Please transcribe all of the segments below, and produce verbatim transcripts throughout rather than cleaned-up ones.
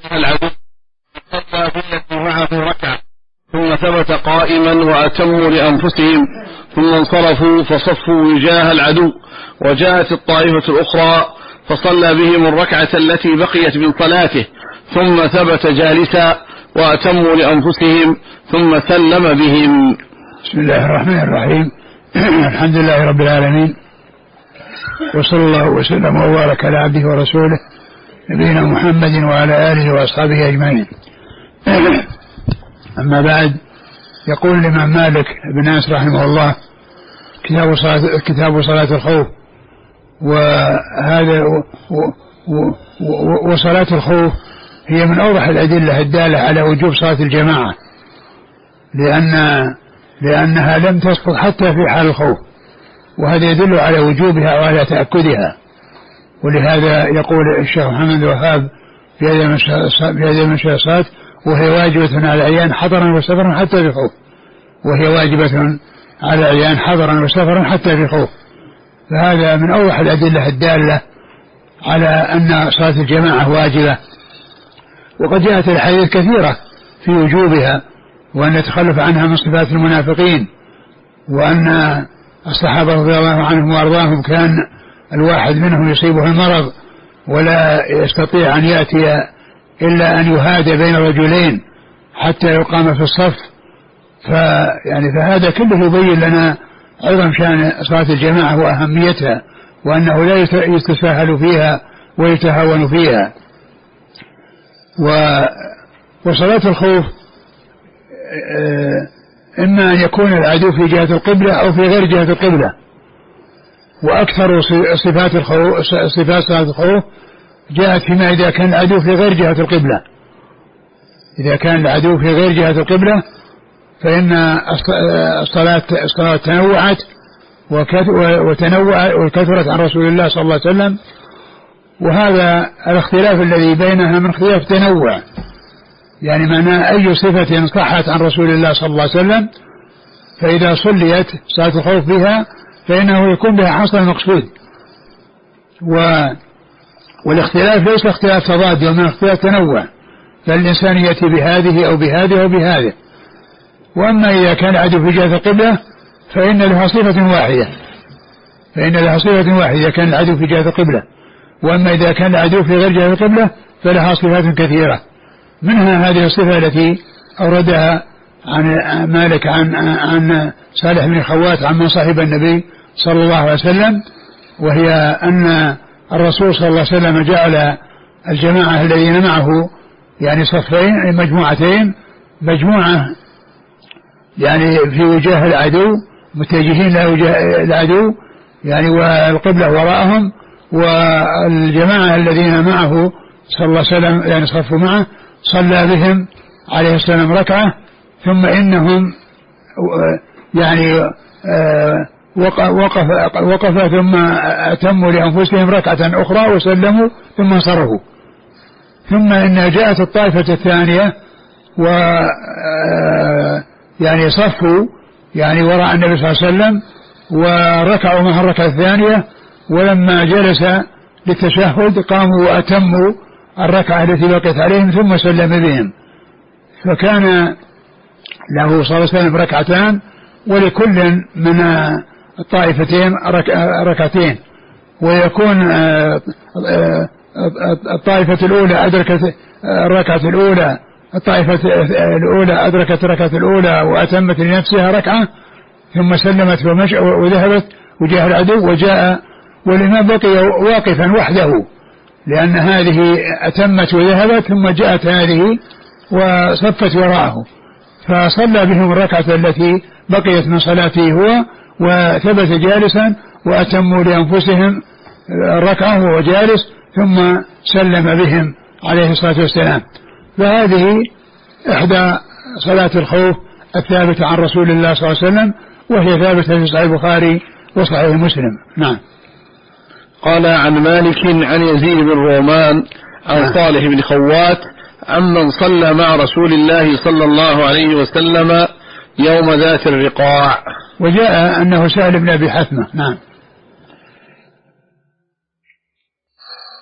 العدو صلى بالتي معه ركعة ثم ثبت قائما وأتموا لأنفسهم ثم انصرفوا فصفوا وجاه العدو، وجاءت الطائفة الأخرى فصلى بهم الركعة التي بقيت من صلاته ثم ثبت جالسا وأتموا لأنفسهم ثم سلم بهم. بسم الله الرحمن الرحيم. الحمد لله رب العالمين، وصلى الله وسلم وبارك على عبده ورسوله نبينا محمد وعلى آله وأصحابه أجمعين. أما بعد، يقول الإمام مالك بن أنس رحمه الله كتاب صلاة, كتاب صلاة الخوف، وهذا وصلاة الخوف هي من أوضح الأدلة الدالة على وجوب صلاة الجماعة، لأن لأنها لم تسقط حتى في حال الخوف، وهذا يدل على وجوبها وعلى تأكدها. ولهذا يقول الشيخ محمد الوهاب في هذه المشاصات: وهي واجبة على العيان حضرا وسفرا حتى في خوف، وهي واجبة على العيان حضرا وسفرا حتى في خوف. فهذا من أوضح الأدلة الدالة على أن صلاة الجماعة واجبة. وقد جاءت الحديث كثيرة في وجوبها، وأن يتخلف عنها من صفات المنافقين، وأن الصحابة رضي الله عنهم وأرضاهم كان الواحد منهم يصيبه المرض ولا يستطيع أن يأتي إلا أن يهادى بين رجلين حتى يقام في الصف. فيعني فهذا كله يبين لنا عظم شأن صلاة الجماعة وأهميتها، وأنه لا يستساهل فيها ويتهاون فيها. وصلاة الخوف إما أن يكون العدو في جهة القبلة أو في غير جهة القبلة، وأكثر صفات الخوف صفات صلاة الخوف جاءت فيما إذا كان العدو في غير جهة القبلة. إذا كان العدو في غير جهة القبلة فإن الصلاة الصلاة تنوعت وتنوع وكثرت عن رسول الله صلى الله عليه وسلم، وهذا الاختلاف الذي بينها من اختلاف تنوع، يعني معناه أي صفة صحت عن رسول الله صلى الله عليه وسلم فإذا صليت صلاة الخوف بها فإنه يكون بها حصل المقصود. و والاختلاف ليس اختلاف تضاد، ومن اختلاف تنوع، فالإنسان يأتي بهذه أو بهذه أو بهذه. وأما إذا كان العدو في جهة القبلة فإن لها صفة واحدة فإن لها صفة واحدة إذا كان العدو في جهة القبلة. وأما إذا كان العدو في غير جهة القبلة فلها صفات كثيرة، منها هذه الصفة التي أوردها عن مالك عن عن صالح بن خوات عن من صاحب النبي صلى الله عليه وسلم، وهي أن الرسول صلى الله عليه وسلم جعل الجماعة الذين معه يعني صفين مجموعتين، مجموعة يعني في وجاه العدو متجهين لوجه العدو يعني والقبلة وراءهم، والجماعة الذين معه صلى الله عليه وسلم يعني صفوا معه صلى بهم عليه السلام ركعة، ثم إنهم يعني وقف, وقف ثم أتموا لأنفسهم ركعة أخرى وسلموا ثم انصرفوا. ثم إن جاءت الطائفة الثانية و يعني صفوا يعني وراء النبي صلى الله عليه وسلم وركعوا مع الركعة الثانية، ولما جلس للتشهد قاموا وأتموا الركعة التي بقيت عليهم ثم سلم بهم. فكان له صلى الله عليه وسلم ركعتان، ولكل من الطائفتين ركعتين، ويكون الطائفة الأولى أدركت الركعة الأولى الطائفة الأولى أدركت الركعة الأولى وأتمت لنفسها ركعة ثم سلمت وذهبت وجاه العدو، وجاء والإمام بقي واقفا وحده لأن هذه أتمت وذهبت، ثم جاءت هذه وصفت وراءه، فصلى بهم الركعة التي بقيت من صلاته هو وثبت جالسا، وأتموا لأنفسهم الركعة وهو جالس، ثم سلم بهم عليه الصلاة والسلام. فهذه إحدى صلاة الخوف الثابتة عن رسول الله صلى الله عليه وسلم، وهي ثابتة في صحيح البخاري وصحيح مسلم. نعم. قال عن مالك عن يزيد بن رومان عن صالح بن خوات عمن صلى مع رسول الله صلى الله عليه وسلم يوم ذات الرقاع. وجاء أنه سهل بن أبي حثمة. نعم.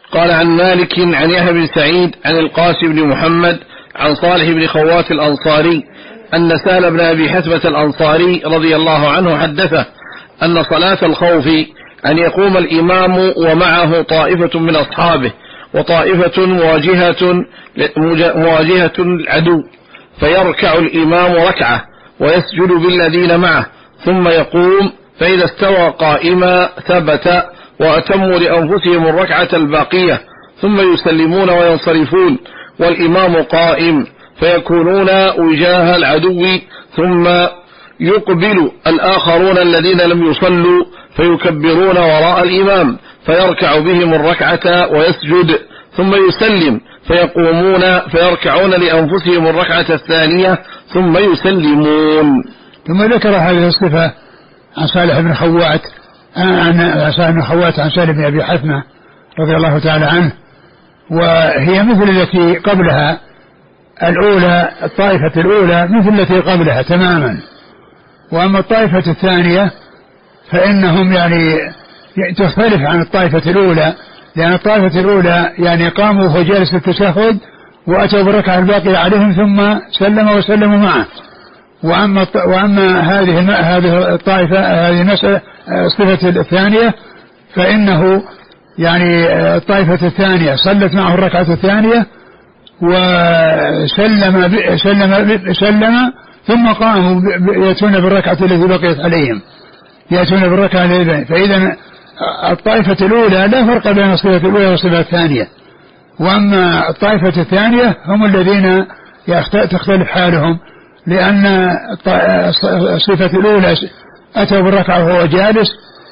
قال عن مالك عن يحيى بن سعيد عن القاسم بن محمد عن صالح بن خوات الأنصاري أن سهل بن أبي حثمة الأنصاري رضي الله عنه حدثه أن صلاة الخوف أن يقوم الإمام ومعه طائفة من أصحابه وطائفة مواجهة مواجهة العدو، فيركع الإمام ركعة ويسجد بالذين معه ثم يقوم، فإذا استوى قائما ثبت وأتموا لأنفسهم الركعة الباقية ثم يسلمون وينصرفون والإمام قائم، فيكونون وجاه العدو، ثم يقبل الآخرون الذين لم يصلوا فيكبرون وراء الإمام فيركع بهم الركعة ويسجد ثم يسلم، فيقومون فيركعون لأنفسهم الركعة الثانية ثم يسلمون. ثم ذكر هذه الصفة عن صالح بن خوات عن صالح بن خوات عن سهل بن أبي حثمة رضي الله تعالى عنه، وهي مثل التي قبلها الأولى، الطائفة الأولى مثل التي قبلها تماما. وأما الطائفة الثانية فإنهم يعني تختلف عن الطائفة الأولى، لأن الطائفة الأولى يعني قاموا وهو جالس التشهد وأتوا بالركعة الباقية عليهم ثم سلم وسلموا معه. وأما وأما هذه هذه الطائفة هذه المسألة الصفة الثانية فإنه يعني الطائفة الثانية صلت معه الركعة الثانية وسلم سلم سلم ثم قاموا يأتون بالركعة التي بقيت عليهم يأتون بالركعة التي. فإذا الطائفة الأولى لا فرق بين الصفة الأولى والصفة الثانية. وأما الطائفة الثانية هم الذين تختلف حالهم، لأن الصفة الأولى أتوا بالركعة وهو جالس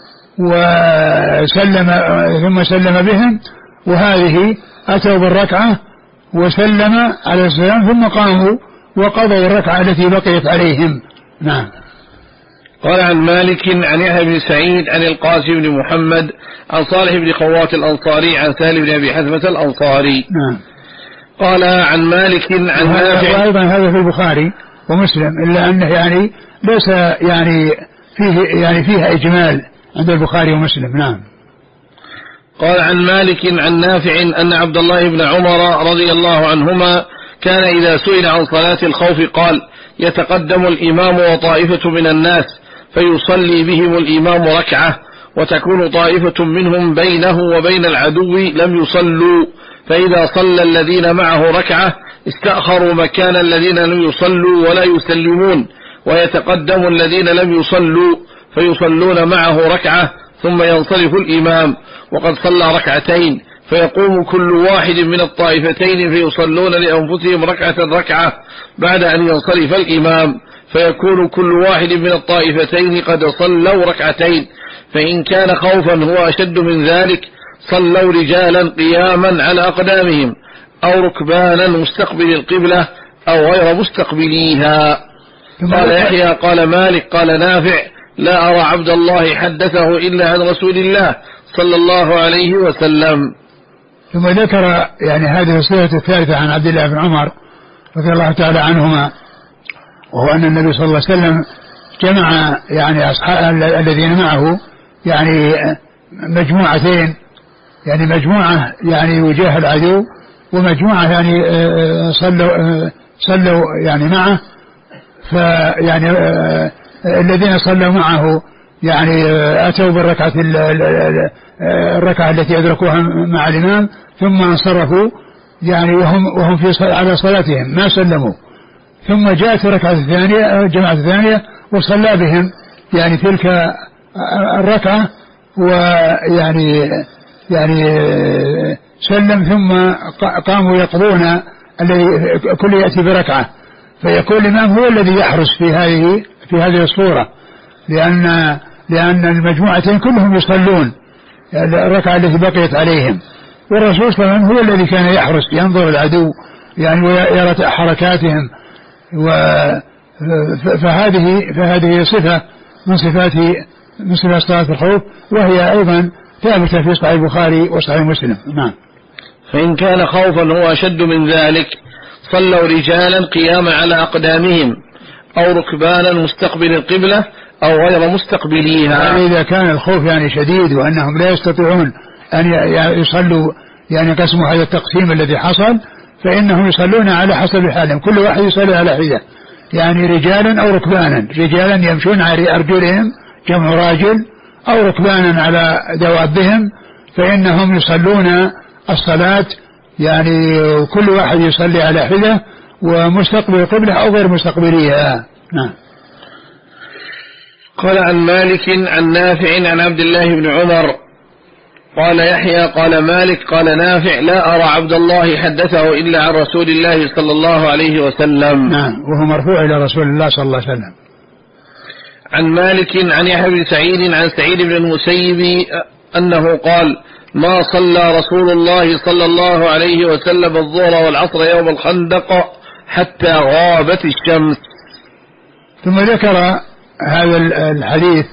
وسلم ثم سلم بهم، وهذه أتوا بالركعة وسلم على السلام ثم قاموا وقضوا الركعة التي بقيت عليهم. نعم. قال عن مالك عن يحيى بن سعيد عن القاسم بن محمد عن صالح بن خوات الأنصاري عن سهل بن أبي حثمة الأنصاري. نعم. قال عن مالك عن نافع، وأيضا هذا في البخاري ومسلم، إلا أنه يعني ليس يعني فيه يعني فيها إجمال عند البخاري ومسلم. نعم. قال عن مالك عن نافع أن عبد الله بن عمر رضي الله عنهما كان إذا سئل عن صلاة الخوف قال: يتقدم الإمام وطائفة من الناس فيصلي بهم الإمام ركعة، وتكون طائفة منهم بينه وبين العدو لم يصلوا، فإذا صلى الذين معه ركعة استأخروا مكان الذين لم يصلوا ولا يسلمون، ويتقدم الذين لم يصلوا فيصلون معه ركعة ثم ينصرف الإمام وقد صلى ركعتين، فيقوم كل واحد من الطائفتين فيصلون لأنفسهم ركعة ركعة بعد أن ينصرف الإمام، فيكون كل واحد من الطائفتين قد صلوا ركعتين. فإن كان خوفا هو أشد من ذلك صلوا رجالا قياما على أقدامهم أو ركبانا مستقبل القبلة أو غير مستقبليها. قال يحيى قال مالك قال نافع: لا أرى عبد الله حدثه إلا عن رسول الله صلى الله عليه وسلم. ثم ذكر يعني هذه الصفة الثالثة عن عبد الله بن عمر رضي الله تعالى عنهما، وهو أن النبي صلى الله عليه وسلم جمع يعني أصحاب الذين معه يعني مجموعتين، يعني مجموعة يعني وجاه العدو ومجموعة يعني صلوا صلوا يعني معه، فيعني الذين صلوا معه يعني أتوا بالركعة الركعة التي أدركوها مع الإمام ثم انصرفوا يعني وهم وهم في على صلاتهم ما سلموا، ثم جاءت الركعة الثانية جماعة الثانية وصلى بهم يعني تلك الركعة ويعني يعني سلم ثم قاموا يقضون الذي كل يأتي بركعة، فيكون الإمام هو الذي يحرس في هذه في هذه الصورة، لأن لأن المجموعتين كلهم يصلون الركعة التي بقيت عليهم، والرسول صلى الله عليه وسلم هو الذي كان يحرس ينظر العدو يعني ويرى حركاتهم، فهذه فهذه صفة من صفات من صفات صلاة الخوف، وهي أيضا ثابتة في صحيح البخاري وصحيح مسلم. نعم. فإن كان خوفا هو أشد من ذلك صلوا رجالا قياما على أقدامهم أو ركبانا مستقبل القبلة أو غير مستقبليها. إذا كان الخوف يعني شديد وأنهم لا يستطيعون أن يصلوا يعني قسموا هذا التقسيم الذي حصل، فإنهم يصلون على حسب حالهم، كل واحد يصلي على حدة، يعني رجالا أو ركبانا، رجالا يمشون على أرجلهم جمع راجل، أو ركبانا على دوابهم، فإنهم يصلون الصلاة يعني كل واحد يصلي على حدة ومستقبل القبلة أو غير مستقبليها. نعم. قال عن مالك عن نافع عن عبد الله بن عمر قال يحيى قال مالك قال نافع لا أرى عبد الله حدثه إلا عن رسول الله صلى الله عليه وسلم. نعم، وهو مرفوع إلى رسول الله صلى الله عليه وسلم. عن مالك عن يحيى بن سعيد عن سعيد بن المسيب أنه قال ما صلى رسول الله صلى الله عليه وسلم الظهر والعصر يوم الخندق حتى غابت الشمس. ثم ذكر هذا الحديث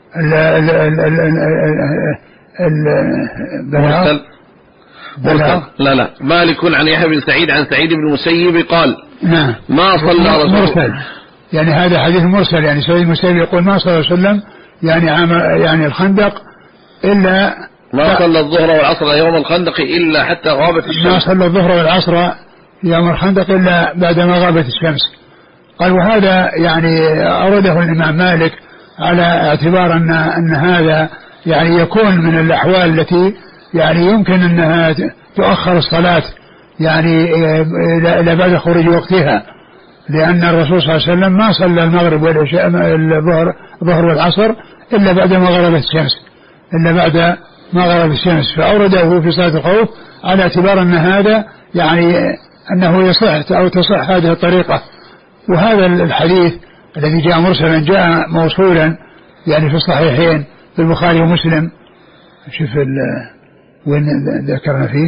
مرسل مرسل لا لا مالك عن يحيى بن سعيد عن سعيد بن المسيب قال نعم ما صلى رسول مرسل، يعني هذا حديث مرسل، يعني سعيد بن المسيب يقول ما صلى الله عليه وسلم يعني عام يعني الخندق إلا ما صلى الظهر والعصر يوم الخندق إلا حتى غابت الشمس، ما صلى الظهر والعصر يوم الخندق إلا بعدما غابت الشمس. قال وهذا يعني أورده الإمام مالك على اعتبار أن أن هذا يعني يكون من الأحوال التي يعني يمكن أنها تؤخر الصلاة يعني إلى بعد خروج وقتها، لأن الرسول صلى الله عليه وسلم ما صلى المغرب والعشاء الظهر الظهر والعصر إلا بعد ما غربت الشمس إلا بعد ما غربت الشمس، فأورده في صلاة الخوف على اعتبار أن هذا يعني أنه يصح أو تصح هذه الطريقة. وهذا الحديث الذي جاء مرسلا جاء موصولا يعني في الصحيحين في البخاري ومسلم. شوف وين ذكرنا فيه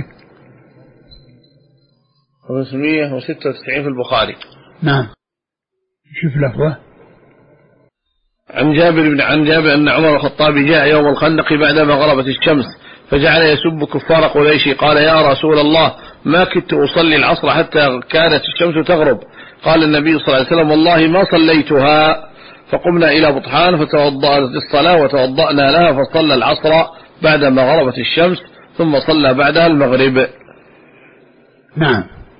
خمسمائة وستة وتسعين في البخاري. نعم. شوف لفظه عن جابر بن عن جابر أن عمر الخطاب جاء يوم الخندق بعدما غربت الشمس فجعل يسب كفار قريش قال يا رسول الله ما كدت أصلي العصر حتى كانت الشمس تغرب. قال النبي صلى الله عليه وسلم والله ما صليتها. فقمنا إلى بطحان فتوضأت الصلاة وتوضأنا لها فصلى العصر بعدما غربت الشمس ثم صلى بعدها المغرب. نعم.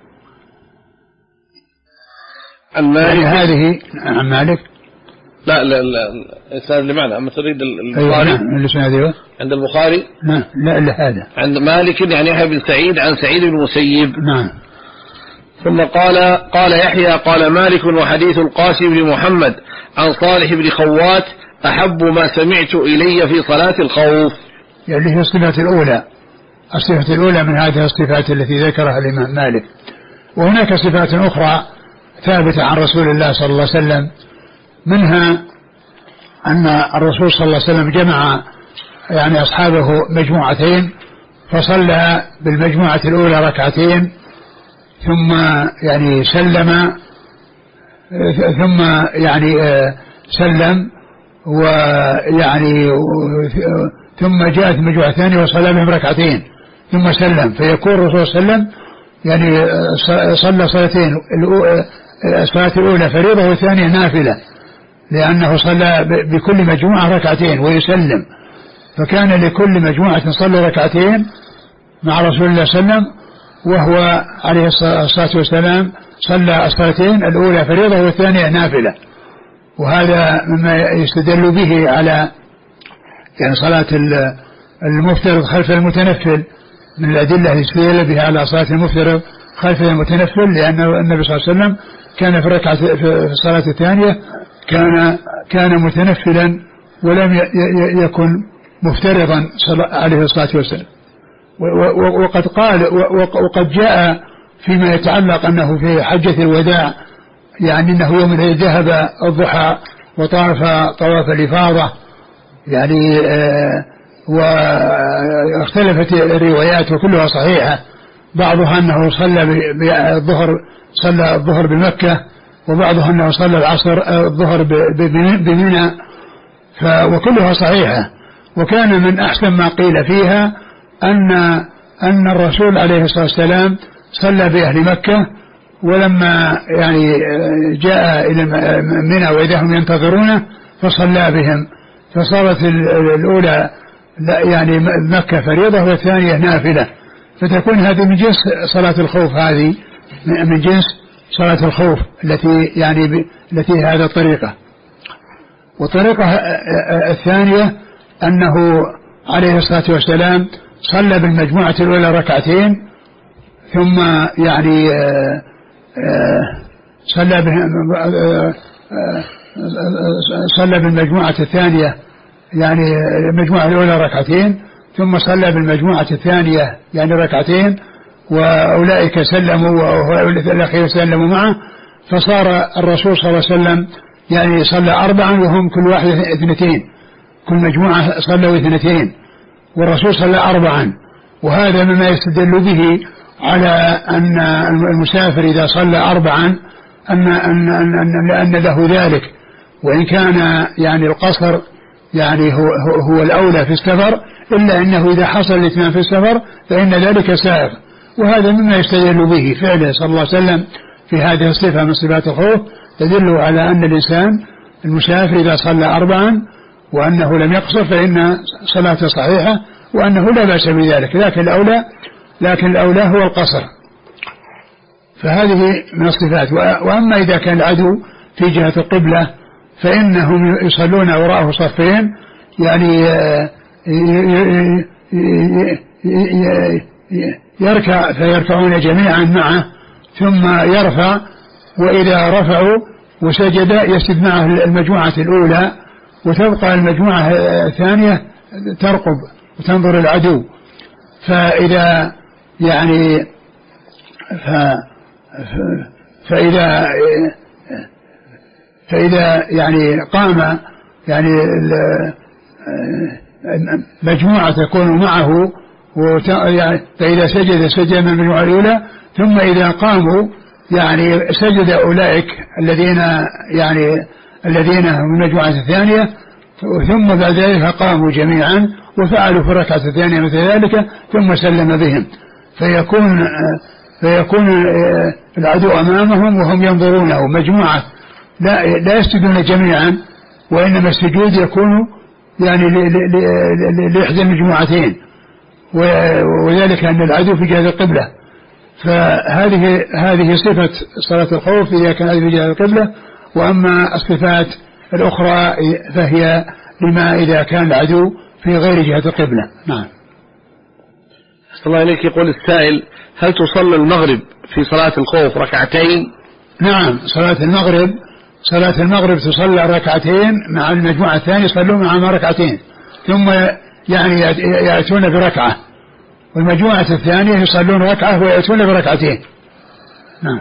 عن مالك هذه عن مالك لا لا لا الإسناد اللي معنا أما تريد البخاري أيوة نعم. الإسناد أيوة عند البخاري نعم لا لا هذا عند مالك يعني يحيى بن سعيد عن سعيد بن المسيب. نعم. ثم قال قال يحيى قال مالك وحديث القاسم بن محمد عن صالح بن خوات أحب ما سمعت إلي في صلاة الخوف، يعني هي الصفة الأولى الصفة الأولى من هذه الصفات التي ذكرها الإمام مالك. وهناك صفات أخرى ثابتة عن رسول الله صلى الله عليه وسلم، منها أن الرسول صلى الله عليه وسلم جمع يعني أصحابه مجموعتين فصلى بالمجموعة الأولى ركعتين ثم يعني سلم ثم يعني سلم ويعني ثم جاءت مجموعة ثانية وصلى بهم ركعتين ثم سلم، فيكون الرسول صلى الله عليه وسلم يعني صلى صلاتين، الصلاة الأولى فريضة والثانية نافلة، لأنه صلى بكل مجموعة ركعتين ويسلم، فكان لكل مجموعة صلى ركعتين مع رسول الله صلى الله عليه وسلم، وهو عليه الصلاة والسلام صلى الصلاتين الأولى فريضة والثانية نافلة. وهذا مما يستدل به على يعني صلاة المفترض خلف المتنفل، من الأدلة التي يستدل بها على صلاة المفترض خلف المتنفل، لأن النبي صلى الله عليه وسلم كان في الركعة في الصلاة الثانية كان كان متنفلا ولم يكن مفترضا عليه الصلاة والسلام. وقد قال وقد جاء فيما يتعلق أنه في حجة الوداع يعني أنه يوم ذهب الضحى وطاف طواف الإفاضة يعني واختلفت الروايات وكلها صحيحة، بعضها أنه صلى بالظهر صلى الظهر بمكة، وبعضها أنه صلى العصر الظهر بمنى، وكلها صحيحة. وكان من أحسن ما قيل فيها أن أن الرسول عليه الصلاة والسلام صلى بأهل مكة، ولما يعني جاء إلى منى وإذا هم ينتظرونه فصلى بهم، فصارت الأولى يعني مكة فريضة والثانية نافلة، فتكون هذه من جنس صلاة الخوف، هذه من جنس صلاة الخوف التي يعني ب... التي هذا الطريقة. والطريقة الثانية أنه عليه الصلاة والسلام صلى بالمجموعة الأولى ركعتين، ثم يعني صلى صلى بالمجموعة الثانية يعني المجموعة الأولى ركعتين، ثم صلى بالمجموعة الثانية يعني ركعتين، وأولئك سلموا والأخير سلموا معه، فصار الرسول صلى الله عليه وسلم يعني صلى أربعا وهم كل واحد اثنتين، كل مجموعة صلوا اثنتين والرسول صلى أربعا. وهذا مما يستدل به على أن المسافر إذا صلى أربعا أن, أن, أن, أن له ذلك، وإن كان يعني القصر يعني هو, هو الأولى في السفر، إلا أنه إذا حصل الاثنان في السفر فإن ذلك سائغ. وهذا مما يستدل به فعله صلى الله عليه وسلم في هذه الصفة من صفات الخوف، تدل على أن الإنسان المسافر إذا صلى أربعا وأنه لم يقصر فإن صلاته صحيحة، وأنه لا بأس بذلك، لكن الأولى لكن الأولى هو القصر. فهذه من الصفات. وأما إذا كان العدو في جهة القبلة فإنهم يصلون وراءه صفين، يعني يركع فيركعون جميعا معه ثم يرفع، وإذا رفعوا وسجد يسجد معه المجموعة الأولى، وتبقى المجموعة الثانية ترقب وتنظر العدو. فإذا يعني ف فإذا فإذا يعني قام يعني مجموعة تكون معه، فإذا سجد سجد من المجموعة الأولى، ثم إذا قاموا يعني سجد أولئك الذين يعني الذين هم المجموعة الثانية، ثم بعد ذلك قاموا جميعا وفعلوا في الركعة الثانية مثل ذلك، ثم سلم بهم، فيكون فيكون العدو أمامهم وهم ينظرونه مجموعة، لا لا يسجدون جميعا، وإنما السجود يكون يعني لإحدى المجموعتين، وذلك أن العدو في جهة القبلة. فهذه هذه صفة صلاة الخوف إذا كان في جهة القبلة. وأما الصفات الأخرى فهي لما إذا كان العدو في غير جهة القبلة. نعم. صلى الله عليك. يقول السائل: هل تصلي المغرب في صلاة الخوف ركعتين؟ نعم، صلاة المغرب صلاة المغرب تصلى ركعتين مع المجموعة الثانية يصلون معها ركعتين، ثم يعني يأتون بركعة، والمجموعة الثانية يصلون ركعة ويأتون بركعتين. نعم.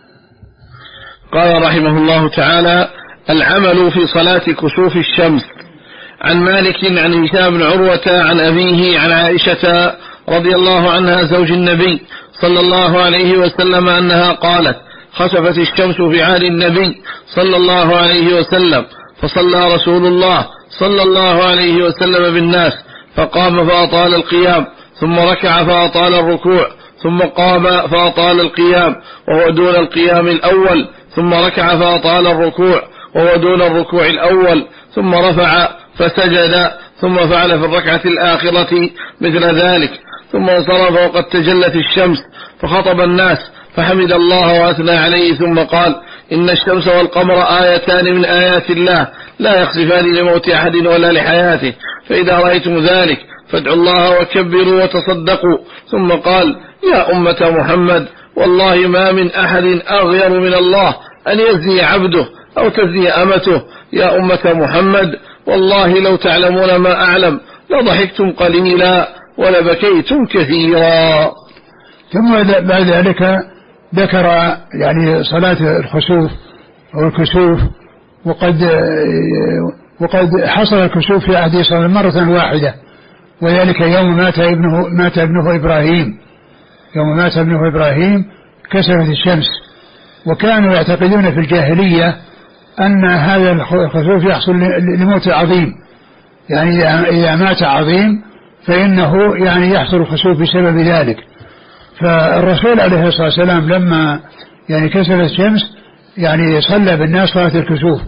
قال رحمه الله تعالى: العمل في صلاة كسوف الشمس. عن مالك عن هشام بن عروة عن أبيه عن عائشة رضي الله عنها زوج النبي صلى الله عليه وسلم أنها قالت: خسفت الشمس في عهد النبي صلى الله عليه وسلم، فصلى رسول الله صلى الله عليه وسلم بالناس، فقام فأطال القيام، ثم ركع فأطال الركوع، ثم قام فأطال القيام وهو دون القيام الأول، ثم ركع فأطال الركوع وهو دون الركوع الأول، ثم رفع فسجد، ثم فعل في الركعة الآخرة مثل ذلك، ثم انصرف وقد تجلت الشمس، فخطب الناس فحمد الله وأثنى عليه، ثم قال: إن الشمس والقمر آيتان من آيات الله لا يخسفان لموت أحد ولا لحياته، فإذا رأيتم ذلك فادعوا الله وكبروا وتصدقوا. ثم قال: يا أمة محمد، والله ما من أحد أغير من الله أن يزني عبده أو تزني أمته. يا أمة محمد، والله لو تعلمون ما أعلم لضحكتم قليلا ولبكيتم كثيرا. ثم بعد ذلك ذكر يعني صلاة الخسوف أو الكسوف، وقد وقد حصل الكسوف في عهد صلى الله عليه وسلم مرة واحدة، وذلك يوم مات ابنه مات ابنه إبراهيم يوم مات ابنه إبراهيم كسفت الشمس. وكانوا يعتقدون في الجاهلية أن هذا الخسوف يحصل لموت عظيم، يعني إذا مات عظيم فإنه يعني يحصل الخسوف بسبب ذلك. فالرسول عليه الصلاة والسلام لما يعني كسفت الشمس يعني صلى بالناس صلاة الكسوف،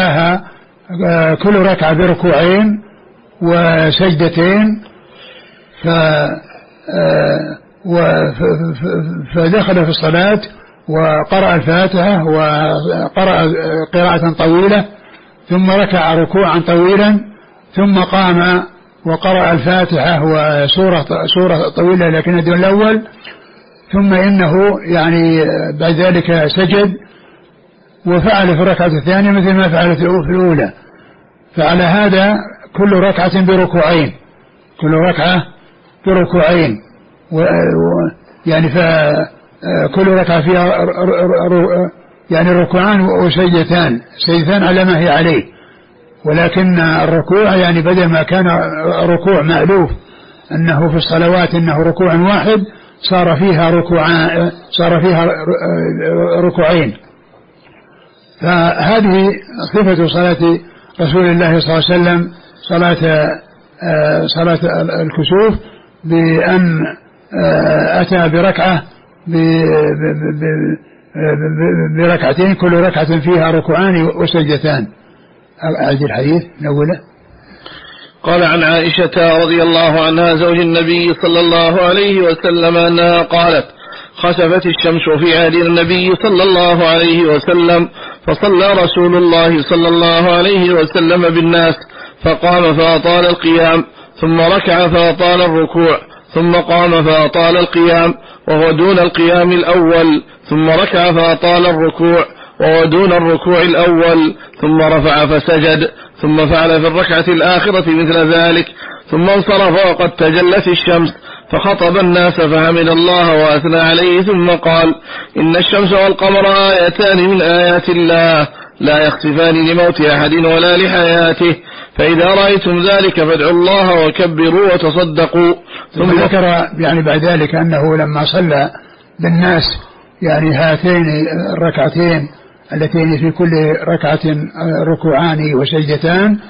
وصلاها كل ركعة بركوعين وسجدتين، فدخل في الصلاة وقرأ الفاتحة وقرأ قراءة طويلة ثم ركع ركوعا طويلا ثم قام وقرأ الفاتحة وسورة سورة طويلة لكن دون الأول، ثم إنه يعني بعد ذلك سجد وفعل في الركعة الثانية مثل ما فعل في الأولى. فعلى هذا كل ركعة بركوعين، كل ركعة بركوعين، يعني فكل ركعة فيها يعني ركوعان وسجدتان، سجدتان على ما هي عليه، ولكن الركوع يعني بدل ما كان ركوع مألوف أنه في الصلوات أنه ركوع واحد صار فيها ركوعان، صار فيها ركوعين. فهذه صفة صلاة رسول الله صلى الله عليه وسلم، صلاة صلاة الكسوف، بأن أتى بركعة بركعتين كل ركعة فيها ركوعان وسجدتان. هذه الحديث الأولى. قال عن عائشة رضي الله عنها زوج النبي صلى الله عليه وسلم أنها قالت: خسفت الشمس في عهد النبي صلى الله عليه وسلم فصلى رسول الله صلى الله عليه وسلم بالناس فقام فأطال القيام ثم ركع فأطال الركوع ثم قام فأطال القيام وهو دون القيام الأول ثم ركع فأطال الركوع وهو دون الركوع الأول ثم رفع فسجد ثم فعل في الركعة الآخرة مثل ذلك ثم انصرف وقد تجلت الشمس فخطب الناس فحمد الله وأثنى عليه ثم قال: إن الشمس والقمر آيتان من آيات الله لا يخسفان لموت أحد ولا لحياته، فإذا رأيتم ذلك فادعوا الله وكبروا وتصدقوا. ثم ذكر يعني بعد ذلك أنه لما صلى بالناس يعني هاتين الركعتين اللتين في كل ركعة ركوعان وسجدتان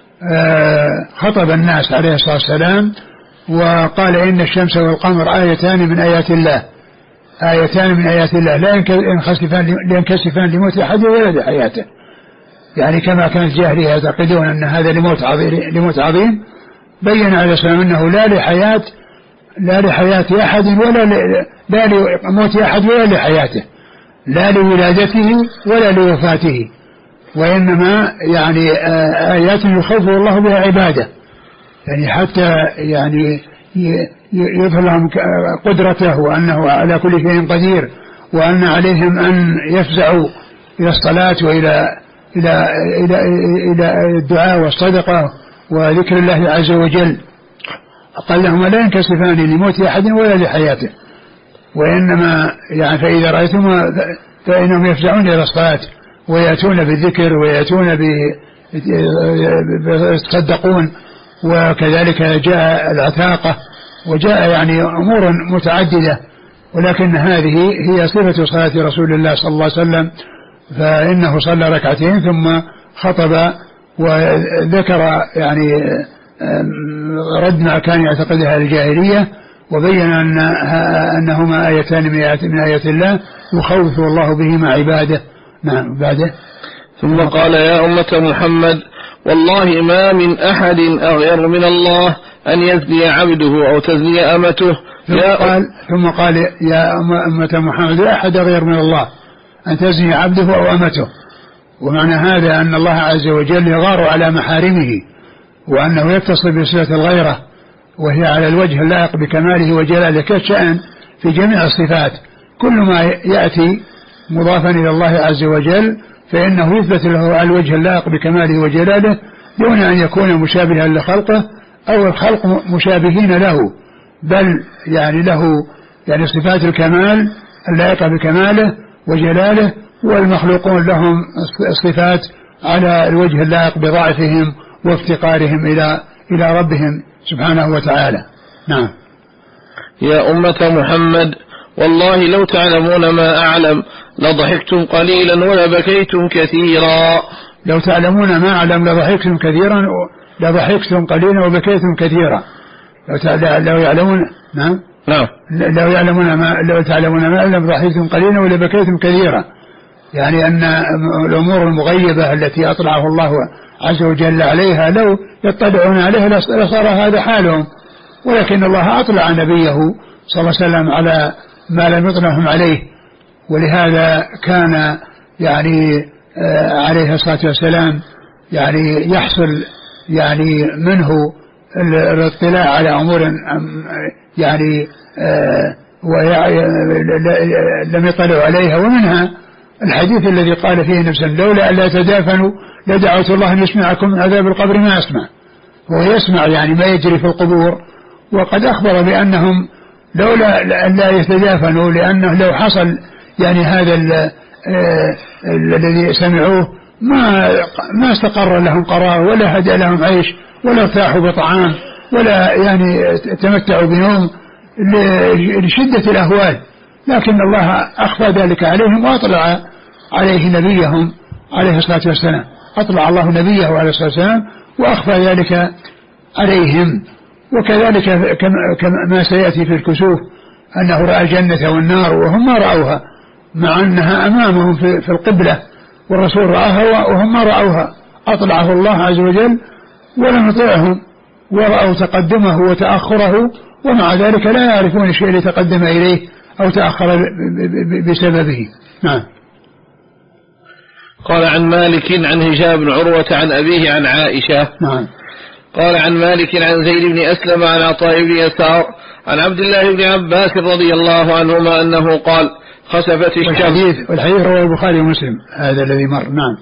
خطب الناس عليه الصلاة والسلام وقال: إن الشمس والقمر آيتان من آيات الله، آيتان من آيات الله لا ينكسفان لموت أحد ولا لحياته. يعني كما كانت الجاهلية يعتقدون أن هذا لموت عظيم, لموت عظيم بين عليه السلام أنه لا لحياة لا لحياة أحد ولا لا لموت أحد ولا لحياته، لا لولادته ولا لوفاته، وإنما يعني آيات يخوف الله بها عباده، يعني حتى يعني يظهر لهم قدرته وأنه على كل شيء قدير، وأن عليهم أن يفزعوا إلى الصلاة وإلى إلى إلى إلى الدعاء والصدقة وذكر الله عز وجل. قال لهم: لا ينكسفان لموت أحد ولا لحياته، وإنما يعني فإذا رأيتم فإنهم يفزعون إلى الصلاة ويأتون بالذكر ويأتون بيتصدقون، وكذلك جاء العتاقة وجاء يعني أمور متعددة، ولكن هذه هي صفة صلاة رسول الله صلى الله عليه وسلم، فإنه صلى ركعتين ثم خطب وذكر يعني رد ما كان يعتقدها الجاهلية، وبين أن أنهما آيتان من آيات الله يخوف الله بهما عباده. نعم. بعده ثم قال: يا أمة محمد، والله ما من أحد أغير من الله أن يزني عبده أو تزني أمته. ثم قال, ثم قال: يا أمة محمد، لا أحد أغير من الله أن تزني عبده أو أمته. ومعنى هذا أن الله عز وجل يغار على محارمه، وأنه يتصل بصفة الغيرة، وهي على الوجه اللائق بكماله وجلاله كالشأن في جميع الصفات. كل ما يأتي مضافا إلى الله عز وجل فإنه يثبت له على الوجه اللائق بكماله وجلاله دون أن يكون مشابها لخلقه أو الخلق مشابهين له، بل يعني له يعني صفات الكمال اللائقة بكماله وجلاله، والمخلوقون لهم الصفات على الوجه اللائق بضعفهم وافتقارهم إلى إلى ربهم سبحانه وتعالى. نعم. يا أمة محمد، والله لو تعلمون ما أعلم لضحكتم قليلا ولبكيتم كثيرا. لو تعلمون ما أعلم لضحكتم كثيرا لضحكتم قليلا وبكيتم كثيرا. لو لو يعلمون نعم نعم لو يعلمون ما لو تعلمون ما أعلم لضحكتم قليلا ولبكيتم كثيرا، يعني أن الأمور المغيبة التي أطلعه الله عز وجل عليها لو يطلعون عليها لصار هذا حالهم، ولكن الله أطلع نبيه صلى الله عليه وسلم على ما لم يطلعهم عليه، ولهذا كان يعني عليه الصلاة والسلام يعني يحصل يعني منه الاطلاع على أمور يعني لم يطلعوا عليها، ومنها الحديث الذي قال فيه نفسا لولا أن لا تدافنوا لدعوت الله أن يسمعكم من عذاب القبر ما أسمع، وهو يسمع يعني ما يجري في القبور. وقد أخبر بأنهم لولا أن لا يتدافنوا لأنه لو حصل يعني هذا الذي سمعوه ما ما استقر لهم قرار ولا هدأ لهم عيش ولا ارتاحوا بطعام ولا يعني تمتعوا بنوم لشدة الأهوال، لكن الله أخفى ذلك عليهم وأطلع عليه نبيهم عليه الصلاة والسلام، أطلع الله نبيه عليه الصلاة والسلام وأخفى ذلك عليهم. وكذلك كما سيأتي في الكسوف أنه رأى الجنة والنار وهم ما رأوها، مع أنها أمامهم في القبلة والرسول رآها وهم ما رأوها، أطلعه الله عز وجل ولم يطيعهم ورأوا تقدمه وتأخره، ومع ذلك لا يعرفون الشيء اللي تقدم إليه أو تأخر بسببه. نعم. قال عن مالك عن هشام بن عروة عن أبيه عن عائشة. نعم. قال عن مالك عن زيد بن أسلم عن عطاء بن يسار عن عبد الله بن عباس رضي الله عنهما أنه قال خسفت الشمس. والحديث, والحديث رواه البخاري ومسلم هذا الذي مر. نعم.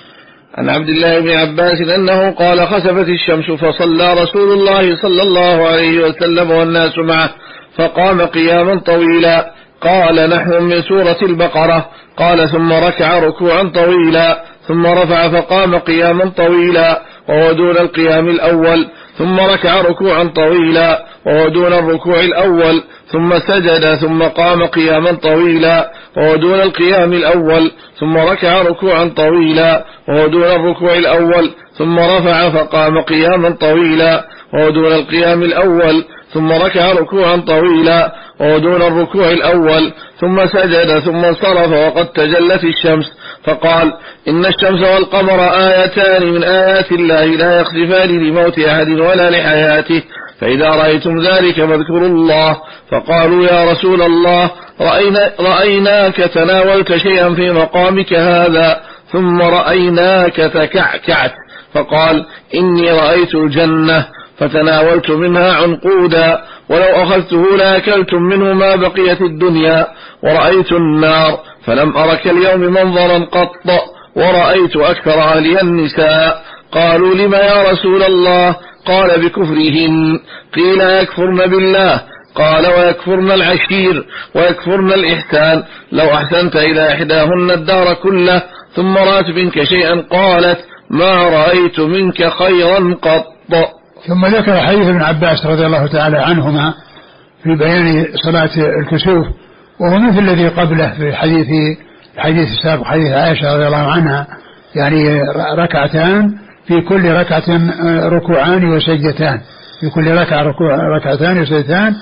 عن عبد الله بن عباس أنه قال خسفت الشمس فصلى رسول الله صلى الله عليه وسلم والناس معه فقام قياما طويلا، قال نحو من سورة البقرة، قال ثم ركع ركوعا طويلا ثم رفع فقام قياما طويلا وهو دون القيام الأول، ثم ركع ركوعا طويلا وهو دون الركوع الأول، ثم سجد ثم قام قياما طويلا وهو دون القيام الأول، ثم ركع ركوعا طويلا وهو دون الركوع الأول، ثم رفع فقام قياما طويلا وهو دون القيام الأول، ثم ركع ركوعا طويلا وهو دون الركوع الأول، ثم سجد ثم انصرف وقد تجلت الشمس، فقال إن الشمس والقمر آيتان من آيات الله لا يخسفان لموت أحد ولا لحياته، فإذا رأيتم ذلك فاذكروا الله. فقالوا يا رسول الله رأينا رأيناك تناولت شيئا في مقامك هذا ثم رأيناك تكعكعت، فقال إني رأيت الجنة فتناولت منها عنقودا ولو أخذته لأكلتم منه ما بقيت الدنيا، ورأيت النار فلم أرك اليوم منظرا قط ورأيت أكثر أهلها النساء. قالوا لما يا رسول الله؟ قال بكفرهن. قيل يكفرن بالله؟ قال ويكفرن العشير ويكفرن الإحسان، لو أحسنت إلى إحداهن الدار كله ثم رأت منك شيئا قالت ما رأيت منك خيرا قط. ثم ذكر حديث ابن عباس رضي الله تعالى عنهما في بيان صلاة الكسوف، وهو مثل الذي قبله في حديث الحديث السابق حديث عائشة رضي الله عنها، يعني ركعتان في كل ركعة ركوعان وسجدتان، في كل ركعة ركوع ركعتان وسجدتان،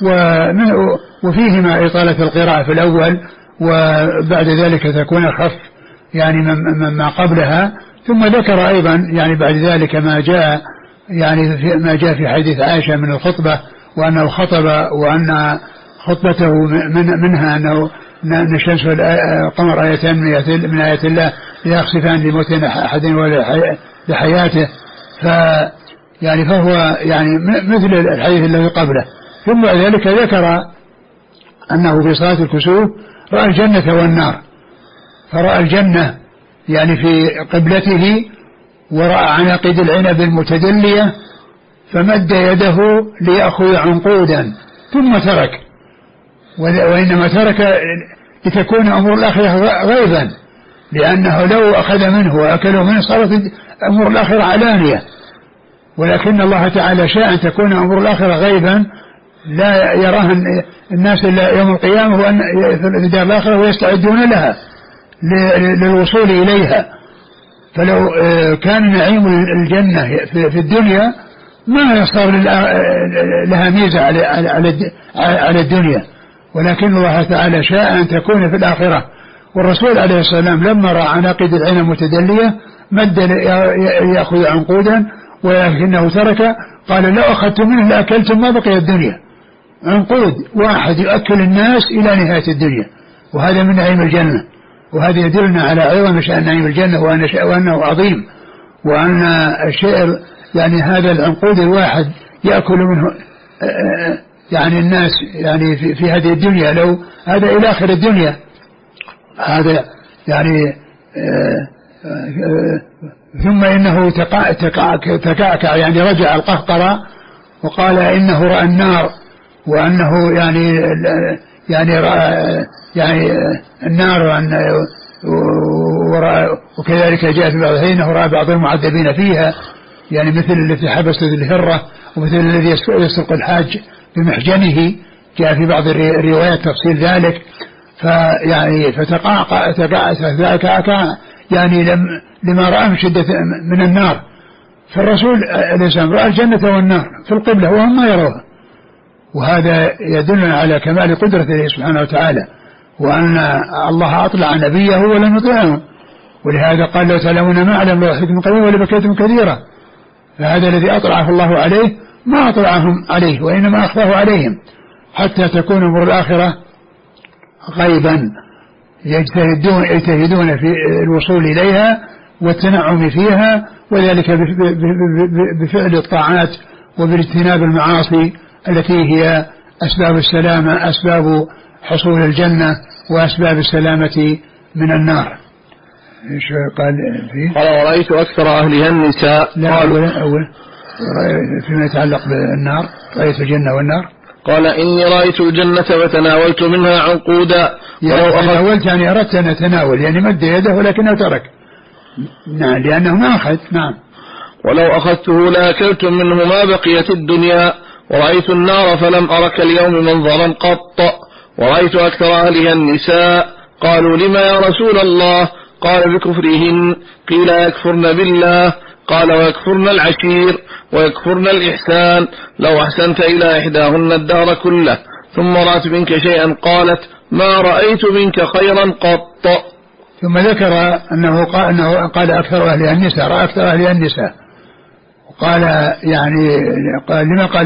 وفيهما إطالة القراءة في الأول وبعد ذلك تكون أخف يعني ما قبلها. ثم ذكر أيضا يعني بعد ذلك ما جاء يعني ما جاء في حديث عائشة من الخطبة، وأنه خطب وأن خطبته من منها أنه أن الشمس والقمر آيتان من آيات الله يخسفان لموت أحد ولا لحياته، ف يعني فهو يعني مثل الحديث الذي قبله. ثم بعد ذلك ذكر أنه في صلاة الكسوف رأى الجنة والنار، فرأى الجنة يعني في قبلته ورأى عناقيد العنب المتدلية فمد يده ليأخذ عنقودا ثم ترك، وإنما ترك لتكون أمور الآخرة غيبا، لأنه لو أخذ منه وأكله منه صارت أمور الآخرة علانية، ولكن الله تعالى شاء أن تكون أمور الآخرة غيبا لا يراها الناس إلا يوم القيامة وأن في دار الآخرة ويستعدون لها للوصول إليها. فلو كان نعيم الجنة في الدنيا ما صار لها ميزة على الدنيا، ولكن الله تعالى شاء أن تكون في الآخرة. والرسول عليه الصلاة والسلام لما رأى عناقيد العنب متدلية مد يأخذ عنقودا ولكنه ترك، قال لو أخذت منه لأكلتم ما بقي الدنيا. عنقود واحد يؤكل الناس إلى نهاية الدنيا، وهذا من نعيم الجنة، وهذا يدلنا على عظم شأن نعيم الجنة وأنه عظيم، وأن الشيء يعني هذا العنقود الواحد يأكل منه يعني الناس يعني في, في هذه الدنيا، لو هذا إلى آخر الدنيا. هذا يعني ثم إنه تكعكع يعني رجع القهقرة وقال إنه رأى النار، وأنه يعني يعني رأى يعني النار، وكذلك جاء في بعض إنه رأى بعض المعذبين فيها، يعني مثل الذي حبس الهرة، ومثل الذي يسرق الحاج بمحجنه، جاء في بعض الروايات تفصيل ذلك. فيعني فتقعقع تكعكع يعني لم لما رأى من شدة من النار. فالرسول الإسلام رأى الجنة والنار في القبلة وهم ما يروها، وهذا يدلنا على كمال قدرته سبحانه وتعالى، وأن الله أطلع نبيه ولم يطلعهم، ولهذا قال لو تعلمون ما أعلم لأحدكم قليلا ولبكيتم كثيرا. فهذا الذي أطلعه الله عليه ما أطلعهم عليه، وإنما أخفاه عليهم حتى تكون أمور الآخرة غيبا يجتهدون يجتهدون في الوصول إليها والتنعم فيها، وذلك بفعل الطاعات وباجتناب المعاصي التي هي أسباب السلامة، أسباب حصول الجنة وأسباب السلامة من النار. إيش قال فيه؟ قال ورأيت أكثر أهلها النساء. لا أول أول فيما يتعلق بالنار رأيت الجنة والنار. قال إني رأيت الجنة وتناولت منها عنقودا. يعني تناولت يعني أردت أن أتناول، يعني مد يده ولكنه ترك، نعم لأنه ما أخذ. نعم. ولو أخذته لأكلت منه ما بقيت الدنيا. ورأيت النار فلم أرك اليوم منظرا قط. ورأيت أكثر أهلها النساء. قالوا لما يا رسول الله؟ قال بكفرهن. قيل يكفرن بالله. قال ويكفرن العشير ويكفرن الإحسان. لو أحسنت إلى إحداهن الدهر كله ثم رأت منك شيئا قالت ما رأيت منك خيرا قط. ثم ذكر أنه قال, أنه قال أكثر أهلها النساء، رأى أكثر أهلها النساء، وقال يعني قال لما قال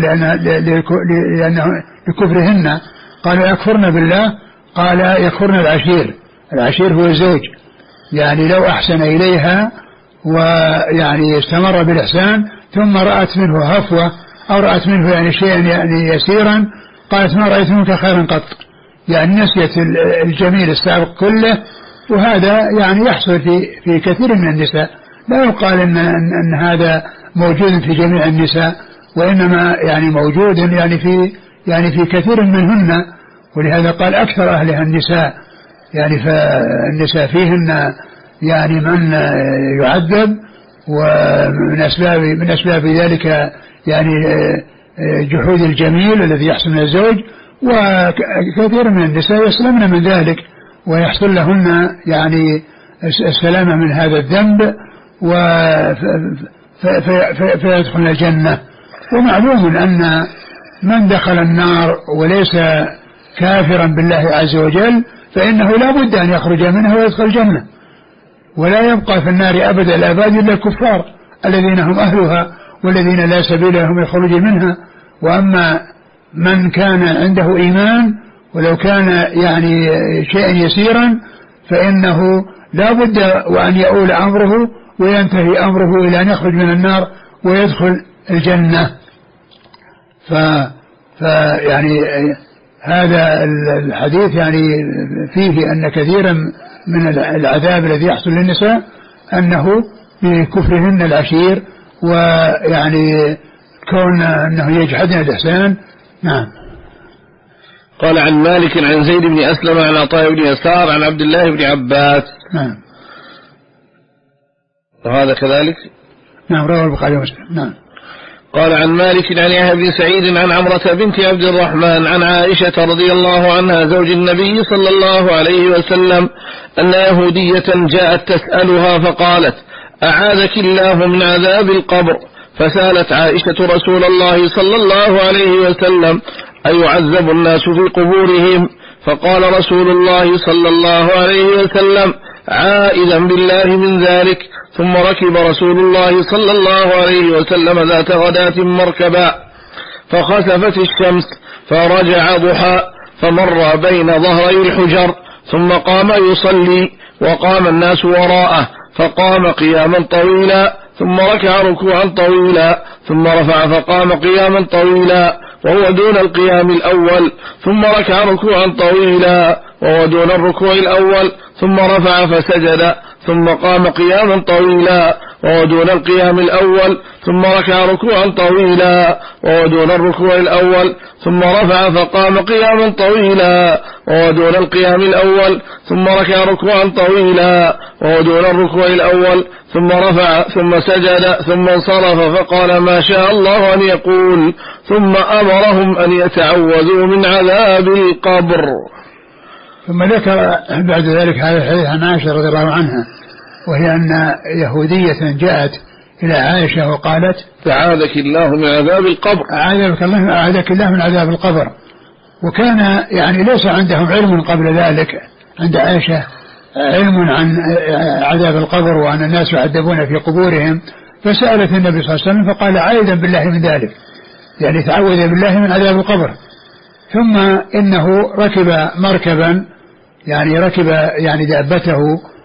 لأنه لكفرهن. قال يكفرن بالله. قال يكفرن العشير. العشير هو الزوج، يعني لو أحسن إليها ويعني استمر بالإحسان ثم رأت منه هفوة أو رأت منه يعني شيئا يعني يسيرا قالت ما رأيت منك خيرا قط، يعني نسيت الجميل السابق كله. وهذا يعني يحصل في في كثير من النساء، لا يقال إن, إن, إن هذا موجود في جميع النساء، وإنما يعني موجود يعني في يعني في كثير منهن. ولهذا قال أكثر أهلها النساء، يعني فالنساء فيهن يعني من يعذب، ومن أسباب من أسباب ذلك يعني جحود الجميل الذي يحصل من الزوج، وكثير من النساء يسلمن من ذلك ويحصل لهن يعني السلامة من هذا الذنب فيدخلن الجنة. ومعلوم أن من دخل النار وليس كافرا بالله عز وجل فإنه لا بد أن يخرج منها ويدخل الجنة، ولا يبقى في النار أبد الآباد إلا الكفار الذين هم أهلها والذين لا سبيل لهم الخروج منها. وأما من كان عنده إيمان ولو كان يعني شيئا يسيرا فإنه لا بد وأن يؤول أمره وينتهي أمره إلى أن يخرج من النار ويدخل الجنة. ف فيعني هذا الحديث يعني فيه أن كثيرا من العذاب الذي يحصل للنساء أنه بكفرهن العشير، ويعني كون أنه يجحدن الإحسان. نعم. قال عن مالك عن زيد بن أسلم عن عطاء بن يسار عن عبد الله بن عباس. نعم. وهذا كذلك. نعم رواه البخاري ومسلم. نعم. قال عن مالك عن يحيى بن سعيد عن عمرة بنت عبد الرحمن عن عائشة رضي الله عنها زوج النبي صلى الله عليه وسلم أن يهودية جاءت تسألها فقالت أعاذك الله من عذاب القبر. فسألت عائشة رسول الله صلى الله عليه وسلم أيعذب الناس في قبورهم؟ فقال رسول الله صلى الله عليه وسلم عائذا بالله من ذلك. ثم ركب رسول الله صلى الله عليه وسلم ذات غداة مركبا فخسفت الشمس فرجع ضحى فمر بين ظهري الحجر ثم قام يصلي وقام الناس وراءه فقام قياما طويلا ثم ركع ركوعا طويلا ثم رفع فقام قياما طويلا وهو دون القيام الأول ثم ركع ركوعا طويلا وهو دون الركوع الأول ثم رفع فسجد ثم قام قياما طويلا وهو دون القيام الأول ثم ركع ركوعا طويلا وهو دون الركوع الأول ثم رفع فقام قياما طويلا وهو دون القيام الأول ثم ركع ركوعا طويلا وهو دون الركوع الأول ثم رفع ثم سجد ثم انصرف فقال ما شاء الله أن يقول ثم أمرهم أن يتعوذوا من عذاب القبر. ثم ذكر بعد ذلك هذا الحديث عن عائشة رضي الله عنها وهي أن يهودية جاءت إلى عائشة وقالت أعاذك الله من عذاب القبر أعاذك الله أعاذك الله من عذاب القبر. وكان يعني ليس عندهم علم قبل ذلك عند عائشة علم عن عذاب القبر وأن الناس يعذبون في قبورهم، فسألت النبي صلى الله عليه وسلم فقال عائذا بالله من ذلك، يعني تعوذ بالله من عذاب القبر. ثم إنه ركب مركبا يعني ركب يعني دابته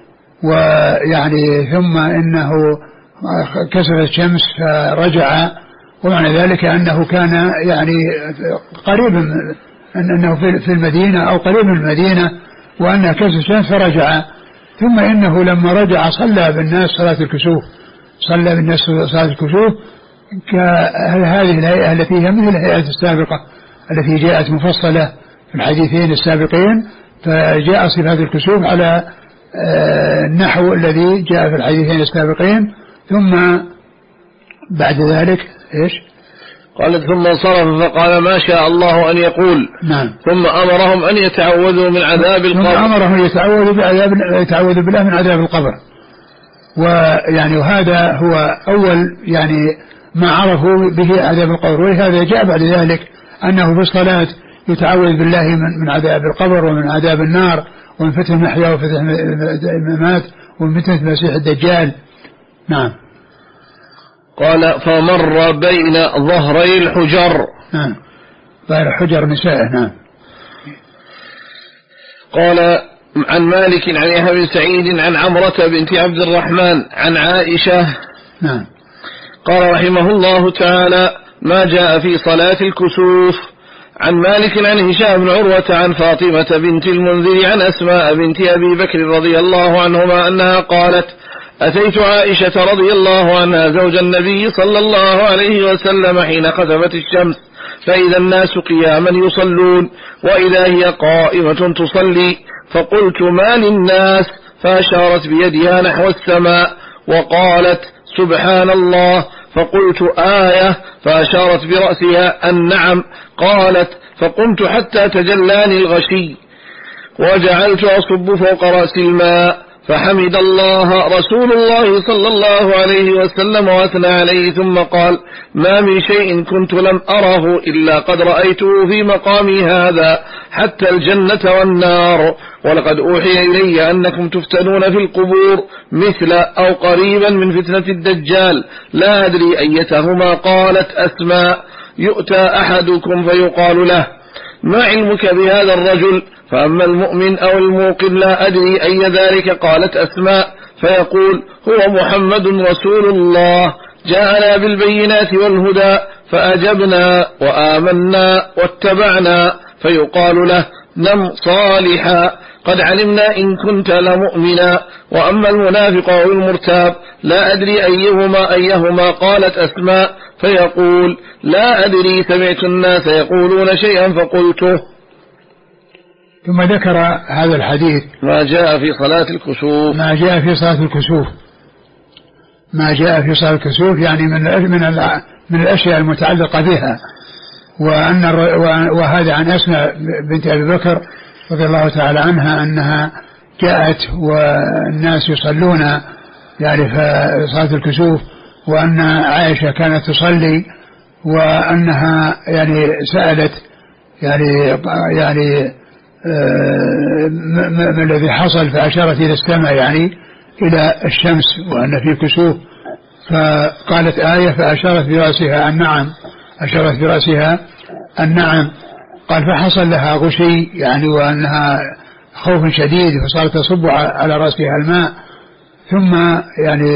ويعني ثم إنه كسرت الشمس فرجع، ومعنى ذلك أنه كان يعني قريب أنه في المدينة أو قريب من المدينة وأنه كسر الشمس فرجع. ثم إنه لما رجع صلى بالناس صلاة الكسوف صلى بالناس صلاة الكسوف كهذه الهيئة التي هي مثل الهيئة السابقة التي جاءت مفصلة في الحديثين السابقين، فجاء صفات الكسوف على النحو الذي جاء في الحديثين السابقين. ثم بعد ذلك إيش قالت ثم انصرف فقال ما شاء الله أن يقول نعم. ثم أمرهم أن يتعوذوا من عذاب القبر ثم أمرهم يتعوذوا بعذاب يتعوذوا بالله من عذاب القبر. ويعني وهذا هو أول يعني ما عرفوا به عذاب القبر، ولهذا جاء بعد ذلك أنه في الصلاة يتعوذ بالله من, من عذاب القبر ومن عذاب النار ومن فتنة المحيا وفتنة الممات ومن فتنة المسيح الدجال. نعم. قال فمر بين ظهري الحجر نعم ظهر حجر نساء. نعم. قال عن مالك عن يحيى بن سعيد عن عمرة بنت عبد الرحمن عن عائشة نعم قال رحمه الله تعالى ما جاء في صلاة الكسوف. عن مالك عن هشام بن عروة عن فاطمة بنت المنذر عن أسماء بنت أبي بكر رضي الله عنهما أنها قالت أتيت عائشة رضي الله عنها زوج النبي صلى الله عليه وسلم حين خسفت الشمس فإذا الناس قياما يصلون وإذا هي قائمة تصلي، فقلت ما للناس؟ فأشارت بيدها نحو السماء وقالت سبحان الله، فقلت آية، فأشارت برأسها النعم. قالت فقمت حتى تجلاني الغشي وجعلت أصب فوق رأس الماء فحمد الله رسول الله صلى الله عليه وسلم وأثنى عليه ثم قال ما من شيء كنت لم أره إلا قد رأيته في مقامي هذا حتى الجنة والنار، ولقد أوحي إلي أنكم تفتنون في القبور مثل أو قريبا من فتنة الدجال، لا أدري أيتهما. قالت أسماء يؤتى أحدكم فيقال له ما علمك بهذا الرجل؟ فأما المؤمن أو الموقن لا أدري أي ذلك. قالت أسماء فيقول هو محمد رسول الله جاءنا بالبينات والهدى فأجبنا وآمنا واتبعنا، فيقال له نم صالحا قد علمنا إن كنت لمؤمنا. وأما المنافق أو المرتاب لا أدري أيهما أيهما. قالت أسماء فيقول لا أدري سمعت الناس يقولون شيئا فقلته. ثم ذكر هذا الحديث ما جاء في صلاة الكسوف ما جاء في صلاة الكسوف ما جاء في صلاة الكسوف يعني من من من الأشياء المتعلقة بها، وأن وهذا عن أسماء بنت أبي بكر رضي الله تعالى عنها أنها جاءت والناس يصلون يعني في صلاة الكسوف، وأن عائشة كانت تصلي وأنها يعني سألت يعني يعني ما الذي حصل، فأشارت إلى السماء يعني إلى الشمس وأن في كسوف، فقالت آية فأشارت برأسها النعم، أشارت برأسها النعم. قال فحصل لها غشي يعني وأنها خوف شديد فصارت تصب على رأسها الماء. ثم يعني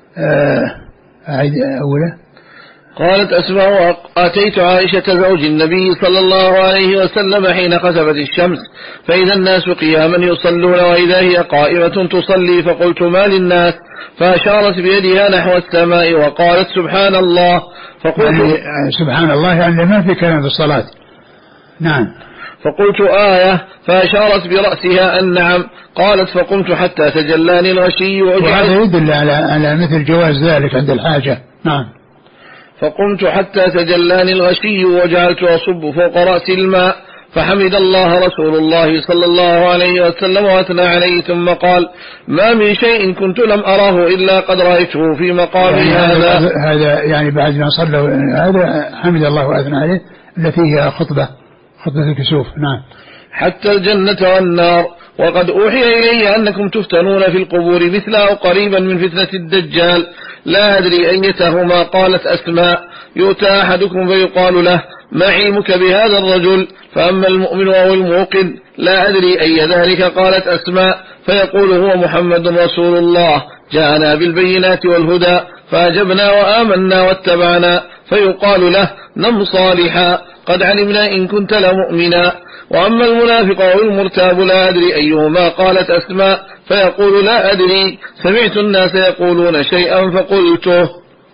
أعيد أوله. قالت أسماء أتيت عائشة زوج النبي صلى الله عليه وسلم حين خسفت الشمس فإذا الناس قياما يصلون وإذا هي قائمة تصلي، فقلت ما للناس؟ فأشارت بيدها نحو السماء وقالت سبحان الله. فقلت يعني سبحان الله يعني ما في كلام في الصلاة. نعم. فقلت آية، فأشارت برأسها النعم. قالت فقمت حتى تجلاني الغشي وهذا يدل على على مثل جواز ذلك عند الحاجة. نعم. فقمت حتى تجلاني الغشي وجعلت أصب فوق رأسي الماء، فحمد الله رسول الله صلى الله عليه وسلم وأثنى عليه ثم قال ما من شيء كنت لم أراه إلا قد رأيته في مقام يعني هذا. هذا يعني بعد ما صلوا هذا حمد الله وأثنى عليه التي هي خطبة خطبة الكسوف. نعم. حتى الجنة والنار. وقد أوحي إلي أنكم تفتنون في القبور مثل أو قريبا من فتنة الدجال، لا أدري أيتهما. قالت أسماء يؤتى أحدكم فيقال له ما علمك بهذا الرجل؟ فأما المؤمن أو الموقن لا أدري أي ذلك. قالت أسماء فيقول هو محمد رسول الله جاءنا بالبينات والهدى فأجبنا وآمنا واتبعنا، فيقال له نم صالحا قد علمنا إن كنت لمؤمنا. وأما المنافق أو المرتاب لا أدري أيهما. قالت أسماء فيقول لا أدري سمعت الناس يقولون شيئا فقلته.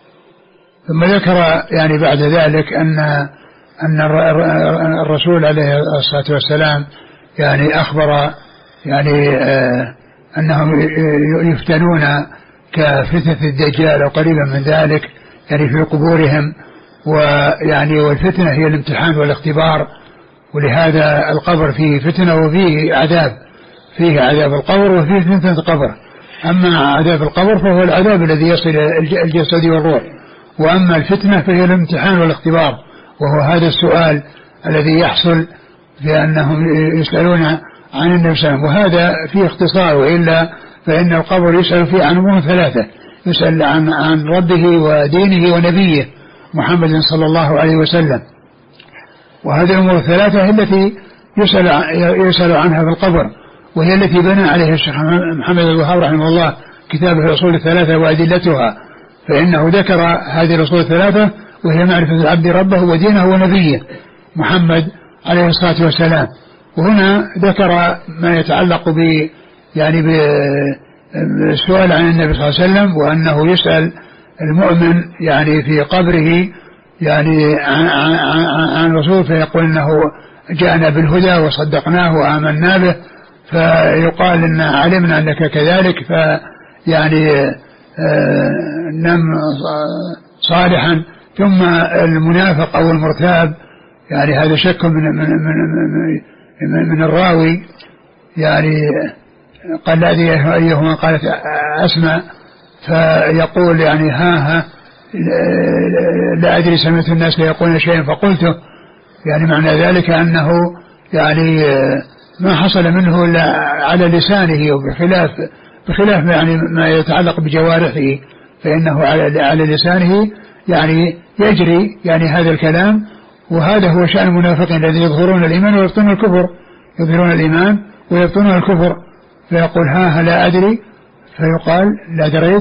ثم ذكر يعني بعد ذلك أن أن الرسول عليه الصلاة والسلام يعني أخبر يعني آه أنهم يفتنون كفتنة الدجال أو قريبا من ذلك يعني في قبورهم، ويعني والفتنة هي الامتحان والاختبار، ولهذا القبر فيه فتنة وفيه عذاب، فيه عذاب القبر وفيه فتنة القبر. أما عذاب القبر فهو العذاب الذي يصل الجسد والروح، وأما الفتنة فهي الامتحان والاختبار، وهو هذا السؤال الذي يحصل في أنهم يسألون عن النبي صلى الله عليه وسلم، وهذا فيه اختصار، وإلا فإن القبر يسأل فيه عن أمور ثلاثة، يسأل عن, عن ربه ودينه ونبيه محمد صلى الله عليه وسلم، وهذه الأمور الثلاثة هي التي يسأل, يسأل عنها في القبر، وهي التي بنى عليها الشيخ محمد الوهاب رحمه الله كتابه الأصول الثلاثة وأدلتها، فإنه ذكر هذه الأصول الثلاثة وهي معرفة العبد ربه ودينه ونبيه محمد عليه الصلاة والسلام. وهنا ذكر ما يتعلق ب يعني بالسؤال عن النبي صلى الله عليه وسلم، وأنه يسأل المؤمن يعني في قبره يعني عن, عن, عن الرسول فيقول إنه جاءنا بالهدى وصدقناه وآمنا به، فيقال إن علمنا أنك كذلك، فيعني نم صالحا. ثم المنافق أو المرتاب يعني هذا شك من, من, من, من الراوي، يعني قال لا أدري أيهما. قالت أسماء فيقول يعني ها ها لا أدري سمعت الناس يقولون شيئا فقلته، يعني معنى ذلك أنه يعني ما حصل منه إلا على لسانه، وبخلاف بخلاف يعني ما يتعلق بجوارحه فإنه على على لسانه يعني يجري يعني هذا الكلام. وهذا هو شأن المنافقين الذين يظهرون الإيمان ويبطنون الكفر، يظهرون الإيمان ويبطنون الكفر، فيقول ها لا أدري، فيقال لا دريت.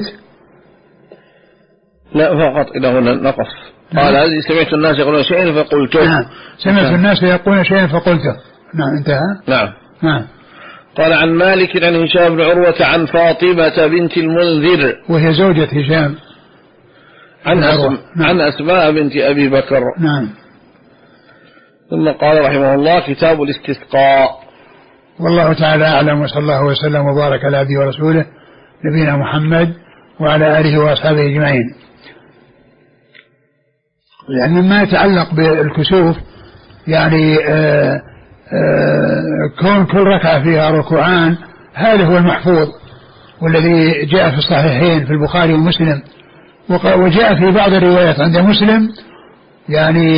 لا فقط إلى هنا نقف. قال هذه سمعت الناس يقولون شيئا فقلته. نعم سمعت الناس يقولون شيئا فقلته. نعم انتهى. نعم. نعم. قال عن مالك عن هشام بن عروة عن فاطمة بنت المنذر وهي زوجة هشام عن, أسم... نعم. عن أسماء بنت أبي بكر. نعم. ثم قال رحمه الله كتاب الاستسقاء. والله تعالى أعلم، وصلى الله وسلم وبارك على عبده ورسوله نبينا محمد وعلى آله وأصحابه أجمعين. يعني ما يتعلق بالكسوف يعني آآ آآ كون كل ركعة فيها ركوعان، هذا هو المحفوظ والذي جاء في الصحيحين في البخاري ومسلم، وجاء في بعض الروايات عند مسلم يعني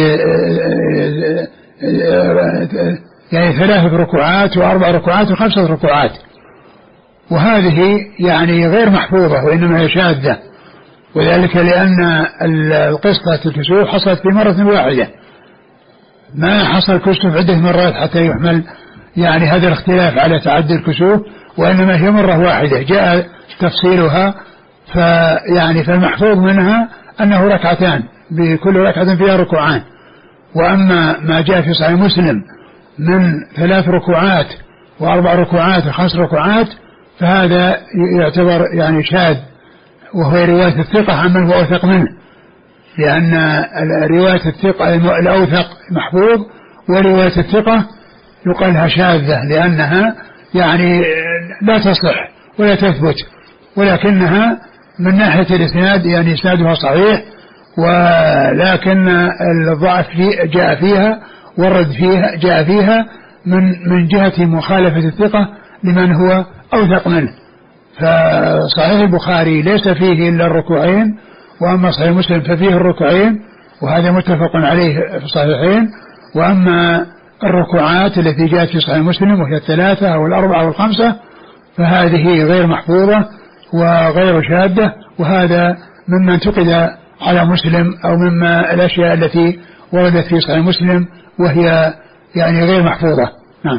يعني ثلاثة ركوعات وأربع ركوعات وخمسة ركوعات، وهذه يعني غير محفوظة وإنما هي شاذة، وذلك لأن القصة الكسوف حصلت في مرة واحدة، ما حصل كسوف عدة مرات حتى يحمل يعني هذا الاختلاف على تعدد الكسوف، وإنما هي مرة واحدة جاء تفصيلها. فيعني فالمحفوظ منها أنه ركعتان، بكل ركعة فيها ركوعان. وأما ما جاء في صحيح مسلم من ثلاث ركوعات وأربع ركوعات وخمس ركوعات فهذا يعتبر يعني شاذ، وهو رواية الثقة عمن هو أوثق منه، لأن رواية الثقة الأوثق محفوظ، ورواية الثقة يقال لها شاذة لأنها يعني لا تصح ولا تثبت، ولكنها من ناحية الإسناد يعني إسنادها صحيح، ولكن الضعف جاء فيها والرد فيها جاء فيها من من جهة مخالفة الثقة لمن هو أوثق منه. فصحيح البخاري ليس فيه إلا الركوعين، وأما صحيح مسلم ففيه الركوعين، وهذا متفق عليه في الصحيحين. وأما الركوعات التي جاءت في صحيح مسلم وهي الثلاثة أو الأربعة أو الخمسة فهذه غير محفوظة وغير شاذة، وهذا مما انتقد على مسلم أو مما الأشياء التي وردت في صحيح مسلم وهي يعني غير محفوظة. نعم.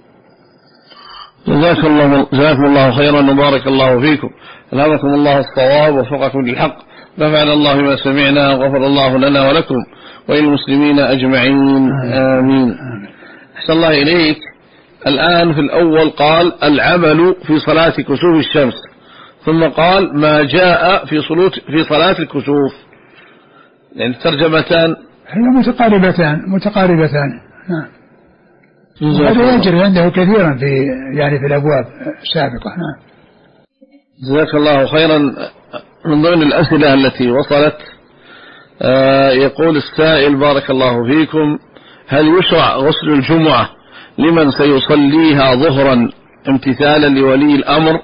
جزاك الله جزاكم الله خيرا وبارك الله فيكم، ألهمكم الله الصواب ووفقكم للحق، نفعنا الله ما سمعنا وغفر الله لنا ولكم وللمسلمين أجمعين، آمين. أحسن الله إليك. الآن في الأول قال العمل في صلاة كسوف الشمس، ثم قال ما جاء في صلاة في صلاة الكسوف، يعني ترجمتان هي متقاربتان متقاربتان نعم. هذا يجري عنده كثيرا في يعني في الأبواب السابقة. نعم. جزاك الله خيرا. من ضمن الأسئلة التي وصلت آه يقول السائل بارك الله فيكم: هل يشرع غسل الجمعة لمن سيصليها ظهرا امتثالا لولي الأمر؟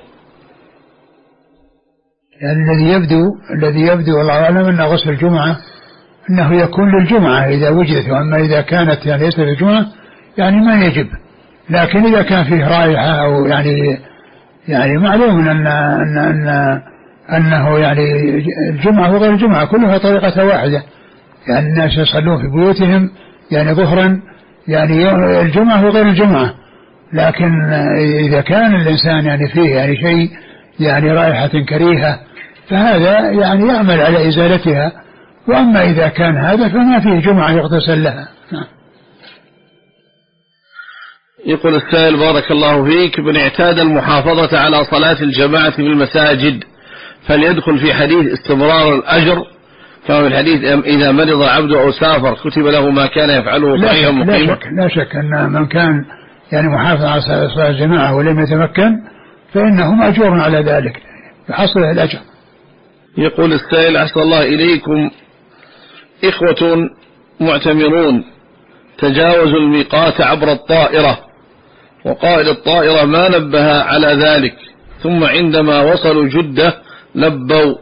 يعني الذي يبدو الذي يبدو والله أعلم أن غسل الجمعة أنه يكون للجمعة إذا وجدت، وأما إذا كانت يعني ليست للجمعة يعني ما يجب. لكن إذا كان فيه رائحة أو يعني يعني معلوم أن أن أن أنه يعني الجمعة وغير الجمعة كلها طريقة واحدة، يعني الناس يصلون في بيوتهم يعني ظهرا يعني الجمعة وغير الجمعة. لكن إذا كان الإنسان يعني فيه يعني شيء يعني رائحة كريهة فهذا يعني يعمل على إزالتها، وأما إذا كان هذا فما فيه جمعة يغتسل لها. يقول السائل بارك الله فيك: من اعتاد المحافظة على صلاة الجماعة في المساجد فليدخل في حديث استمرار الأجر كما في الحديث إذا مرض عبد أو سافر كتب له ما كان يفعله صحيحا مقيما؟ لا شك, لا شك أن من كان يعني محافظ على صلاة الجماعة ولم يتمكن فإنه مأجور على ذلك يحصل الأجر. يقول السائل: أحسن الله إليكم، إخوة معتمرون تجاوزوا الميقات عبر الطائرة، وقائد الطائرة ما نبه على ذلك، ثم عندما وصلوا جدة لبوا،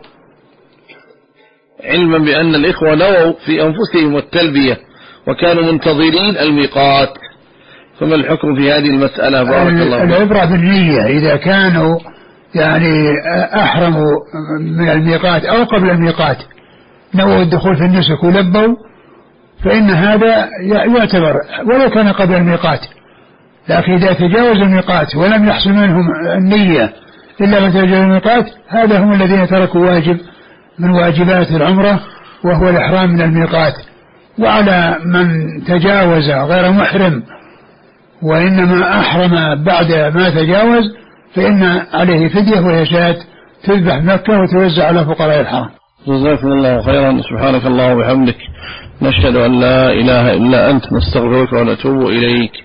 علما بأن الإخوة نووا في أنفسهم التلبية وكانوا منتظرين الميقات، فما الحكم في هذه المسألة؟ بارك الله فيكم. العبرة بالنية، إذا كانوا يعني أحرموا من الميقات أو قبل الميقات نووا الدخول في النسك ولبوا فإن هذا يعتبر ولو كان قبل الميقات. لكن إذا تجاوز الميقات ولم يحصل منهم النية إلا من تجاوز الميقات هذا هم الذين تركوا واجب من واجبات العمرة وهو الإحرام من الميقات. وعلى من تجاوز غير محرم وإنما أحرم بعد ما تجاوز فإن عليه فدية وهي شاة تذبح مكة وتوزع على فقراء الحرم. جزاكم الله خيرا. سبحانك الله وبحمدك، نشهد أن لا إله إلا أنت، نستغفرك ونتوب إليك.